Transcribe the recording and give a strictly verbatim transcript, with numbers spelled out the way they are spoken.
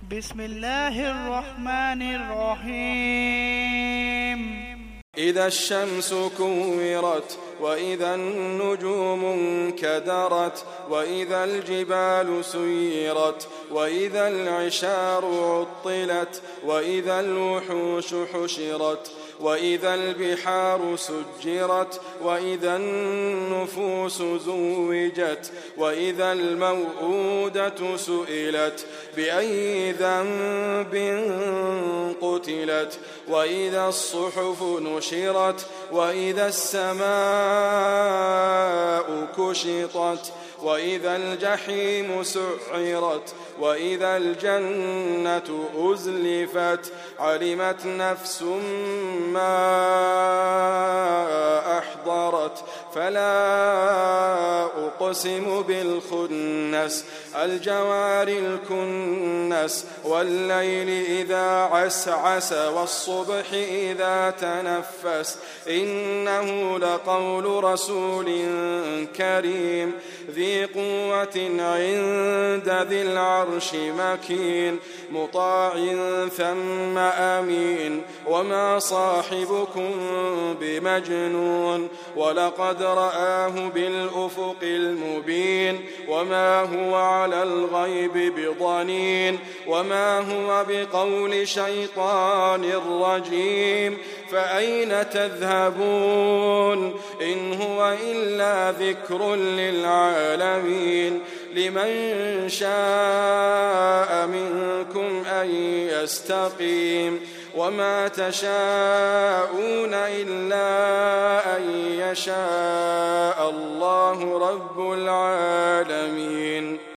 بسم الله الرحمن الرحيم إذا الشمس كورت وإذا النجوم انكدرت وإذا الجبال سيرت وإذا العشار عطلت وإذا الوحوش حشرت وإذا البحار سجرت وإذا النفوس زوجت وإذا الموءودة سئلت بأي ذنب قتلت وإذا الصحف نشرت وإذا السماء كشطت وإذا الجحيم سعرت وإذا الجنة أزلفت علمت نفس ما أحضرت فلا أقسم بالخنس الجوار الكنس والليل إذا عسعس والصبح إذا تنفس إنه لقول رسول كريم ذي قوة عند ذي العرش مكين مطاع ثم أمين وما صاحبكم بمجنون ولقد رآه بالأفق المبين وما هو على الغيب بضنين وما هو بقول شيطان رجيم فأين تذهبون إن هو إلا ذكر للعالمين لمن شاء منكم أن يستقيم وما تشاءون إلا أن يشاء الله رب العالمين.